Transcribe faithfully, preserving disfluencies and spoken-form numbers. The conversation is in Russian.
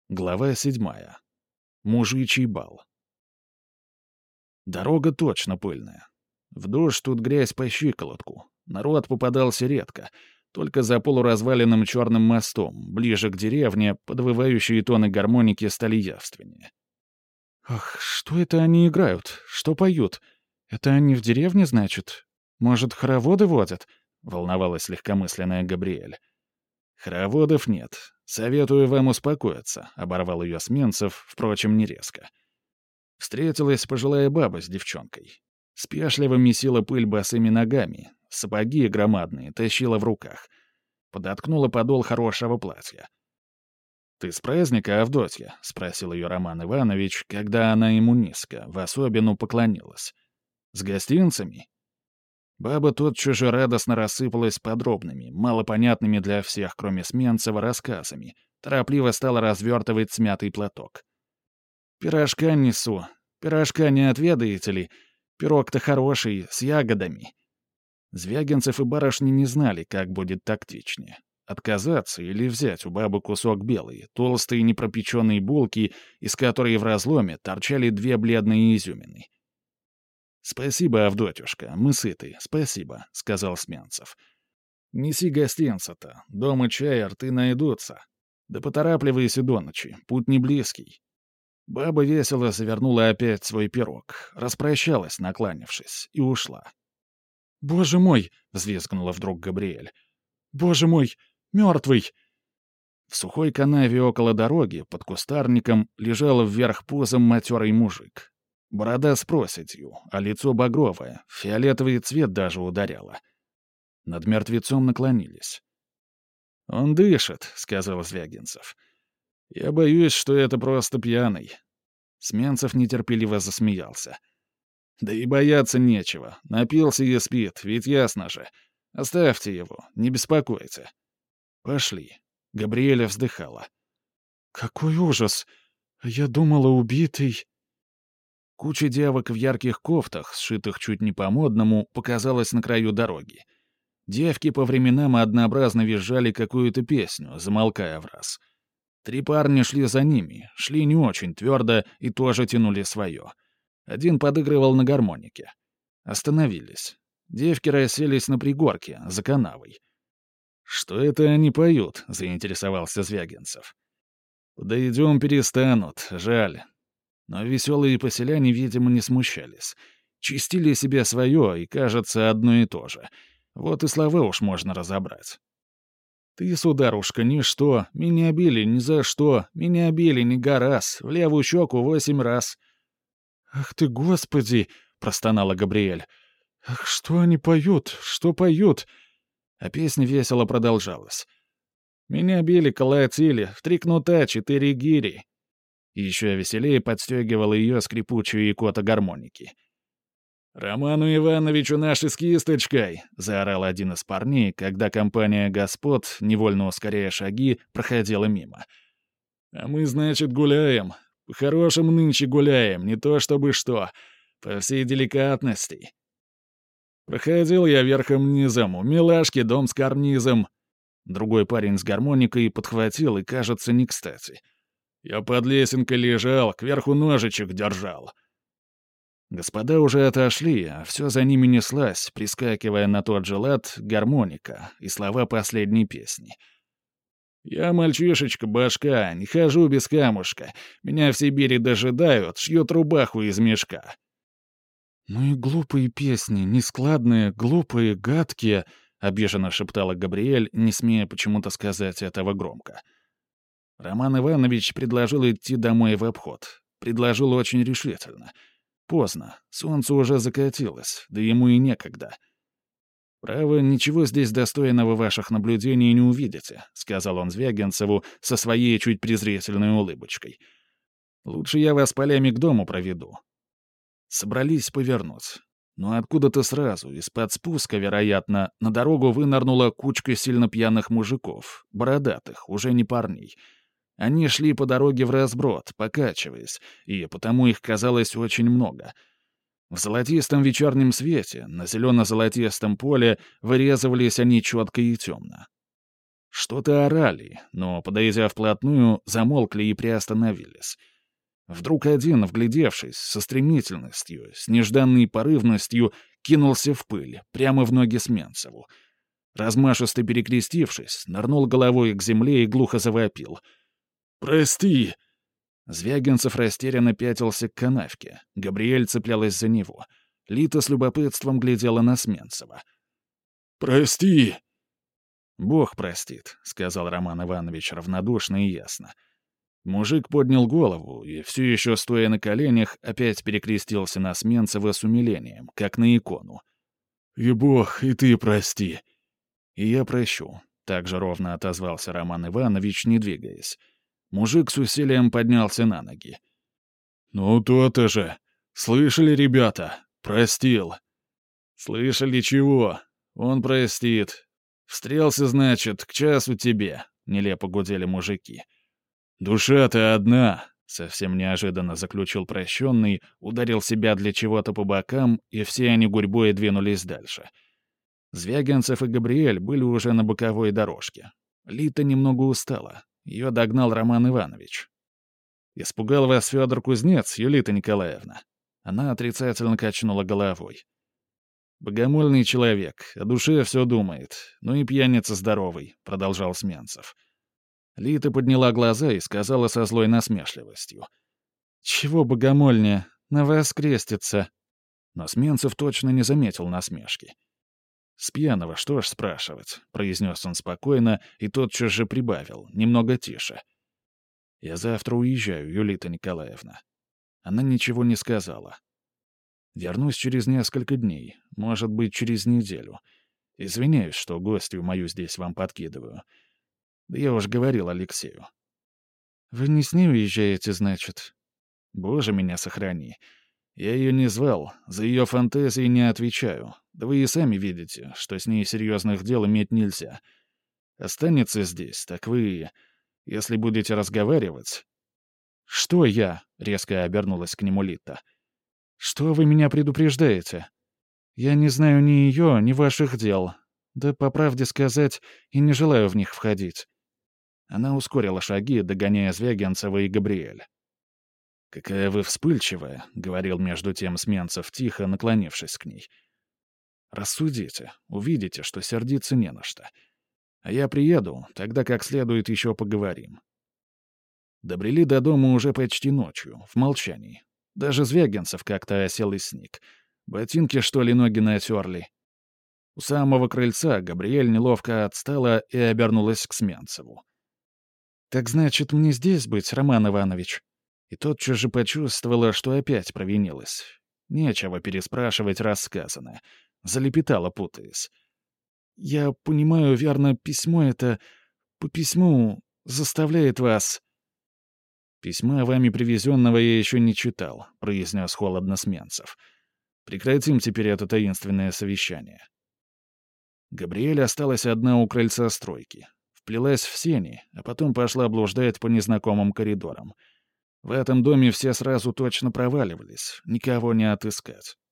Глава седьмая. Мужичий бал. Дорога точно пыльная. В дождь тут грязь по щиколотку. Народ попадался редко. Только за полуразваленным черным мостом, ближе к деревне, подвывающие тоны гармоники стали явственнее. «Ах, что это они играют? Что поют? Это они в деревне, значит? Может, хороводы водят?» — волновалась легкомысленная Габриэль. «Хороводов нет. Советую вам успокоиться», — оборвал ее Сменцев, впрочем, не резко. Встретилась пожилая баба с девчонкой. Спешливо месила пыль босыми ногами, сапоги громадные тащила в руках. Подоткнула подол хорошего платья. «Ты с праздника, Авдотья?» — спросил ее Роман Иванович, когда она ему низко, в особину поклонилась. «С гостинцами?» Баба тотчас же радостно рассыпалась подробными, малопонятными для всех, кроме Сменцева, рассказами. Торопливо стала развертывать смятый платок. «Пирожка несу. Пирожка не отведаете ли? Пирог-то хороший, с ягодами». Звягинцев и барышни не знали, как будет тактичнее. Отказаться или взять у бабы кусок белой, толстые непропеченные булки, из которой в разломе торчали две бледные изюмины. «Спасибо, Авдотюшка, мы сыты, спасибо», — сказал Сменцев. «Неси гостинца-то, дома чай, рты найдутся. Да поторапливайся до ночи, путь не близкий». Баба весело завернула опять свой пирог, распрощалась, накланившись, и ушла. «Боже мой!» — взвизгнула вдруг Габриэль. «Боже мой! Мертвый!» В сухой канаве около дороги, под кустарником, лежал вверх пузом матерый мужик. Борода с проседью, а лицо багровое, фиолетовый цвет даже ударяло. Над мертвецом наклонились. «Он дышит», — сказал Звягинцев. «Я боюсь, что это просто пьяный». Сменцев нетерпеливо засмеялся. «Да и бояться нечего. Напился и спит, ведь ясно же. Оставьте его, не беспокойте». «Пошли». Габриэля вздыхала. «Какой ужас! Я думала, убитый...» Куча девок в ярких кофтах, сшитых чуть не по-модному, показалась на краю дороги. Девки по временам однообразно визжали какую-то песню, замолкая в раз. Три парня шли за ними, шли не очень твердо и тоже тянули свое. Один подыгрывал на гармонике. Остановились. Девки расселись на пригорке, за канавой. «Что это они поют?» — заинтересовался Звягинцев. «Подойдем, перестанут, жаль». Но веселые поселяне, видимо, не смущались. Чистили себе свое, и, кажется, одно и то же. Вот и слова уж можно разобрать. «Ты, сударушка, ничто, меня били ни за что, меня били не гораз, в левую щеку восемь раз». «Ах ты, Господи!» — простонала Габриэль. «Ах, что они поют, что поют?» А песня весело продолжалась. «Меня били, колотили, в три кнута, четыре гири». И еще веселее подстегивала ее скрипучую икота гармоники. «Роману Ивановичу наши с кисточкой!» — заорал один из парней, когда компания господ, невольно ускоряя шаги, проходила мимо. «А мы, значит, гуляем. По-хорошему нынче гуляем, не то чтобы что, по всей деликатности. Проходил я верхом-низом, у милашки дом с карнизом». Другой парень с гармоникой подхватил и, кажется, не кстати. «Я под лесенкой лежал, кверху ножичек держал». Господа уже отошли, а все за ними неслась, прискакивая на тот же лад, гармоника и слова последней песни. «Я мальчишечка башка, не хожу без камушка. Меня в Сибири дожидают, шьют рубаху из мешка». «Ну и глупые песни, нескладные, глупые, гадкие», — обиженно шептала Габриэль, не смея почему-то сказать этого громко. Роман Иванович предложил идти домой в обход. Предложил очень решительно. Поздно, солнце уже закатилось, да ему и некогда. «Право, ничего здесь достойного ваших наблюдений не увидите», — сказал он Звягинцеву со своей чуть презрительной улыбочкой. «Лучше я вас полями к дому проведу». Собрались повернуть. Но откуда-то сразу, из-под спуска, вероятно, на дорогу вынырнула кучка сильно пьяных мужиков, бородатых, уже не парней. Они шли по дороге вразброд, покачиваясь, и потому их казалось очень много. В золотистом вечернем свете, на зелено-золотистом поле, вырезывались они четко и темно. Что-то орали, но, подойдя вплотную, замолкли и приостановились. Вдруг один, вглядевшись, со стремительностью, с нежданной порывностью, кинулся в пыль, прямо в ноги Сменцеву. Размашисто перекрестившись, нырнул головой к земле и глухо завопил. «Прости!» Звягинцев растерянно пятился к канавке. Габриэль цеплялась за него. Лита с любопытством глядела на Сменцева. «Прости!» «Бог простит», — сказал Роман Иванович равнодушно и ясно. Мужик поднял голову и, все еще стоя на коленях, опять перекрестился на Сменцева с умилением, как на икону. «И Бог, и ты прости!» «И я прощу», — так же ровно отозвался Роман Иванович, не двигаясь. Мужик с усилием поднялся на ноги. «Ну, то-то же! Слышали, ребята? Простил!» «Слышали чего? Он простит. Встрелся, значит, к часу тебе», — нелепо гудели мужики. «Душа-то одна», — совсем неожиданно заключил прощенный, ударил себя для чего-то по бокам, и все они гурьбой двинулись дальше. Звягинцев и Габриэль были уже на боковой дорожке. Лита немного устала. Ее догнал Роман Иванович. «Испугал вас Федор Кузнец, Юлита Николаевна?» Она отрицательно качнула головой. «Богомольный человек, о душе все думает. Ну и пьяница здоровый», — продолжал Сменцев. Лита подняла глаза и сказала со злой насмешливостью. «Чего богомольнее? На вас крестится». Но Сменцев точно не заметил насмешки. «С пьяного что ж спрашивать?» — произнес он спокойно и тотчас же прибавил, немного тише. «Я завтра уезжаю, Юлита Николаевна». Она ничего не сказала. «Вернусь через несколько дней, может быть, через неделю. Извиняюсь, что гостью мою здесь вам подкидываю. Да я уж говорил Алексею». «Вы не с ней уезжаете, значит?» «Боже, меня сохрани. Я ее не звал, за ее фантазии не отвечаю. Да вы и сами видите, что с ней серьезных дел иметь нельзя. Останется здесь, так вы, если будете разговаривать...» «Что я?» — резко обернулась к нему Лита. «Что вы меня предупреждаете? Я не знаю ни ее, ни ваших дел. Да, по правде сказать, и не желаю в них входить». Она ускорила шаги, догоняя Звягинцева и Габриэль. «Какая вы вспыльчивая», — говорил между тем Сменцев тихо, наклонившись к ней. «Рассудите, увидите, что сердиться не на что. А я приеду, тогда как следует еще поговорим». Добрели до дома уже почти ночью, в молчании. Даже Звягинцев как-то осел и сник. Ботинки, что ли, ноги натерли. У самого крыльца Габриэль неловко отстала и обернулась к Сменцеву. «Так значит, мне здесь быть, Роман Иванович?» И тотчас же почувствовала, что опять провинилась. Нечего переспрашивать рассказанное. Залепетала, путаясь. «Я понимаю, верно, письмо это... По письму заставляет вас...» «Письма, вами привезенного, я еще не читал», — произнес холодно Сменцев. «Прекратим теперь это таинственное совещание». Габриэль осталась одна у крыльца стройки. Вплелась в сени, а потом пошла блуждать по незнакомым коридорам. В этом доме все сразу точно проваливались, никого не отыскать.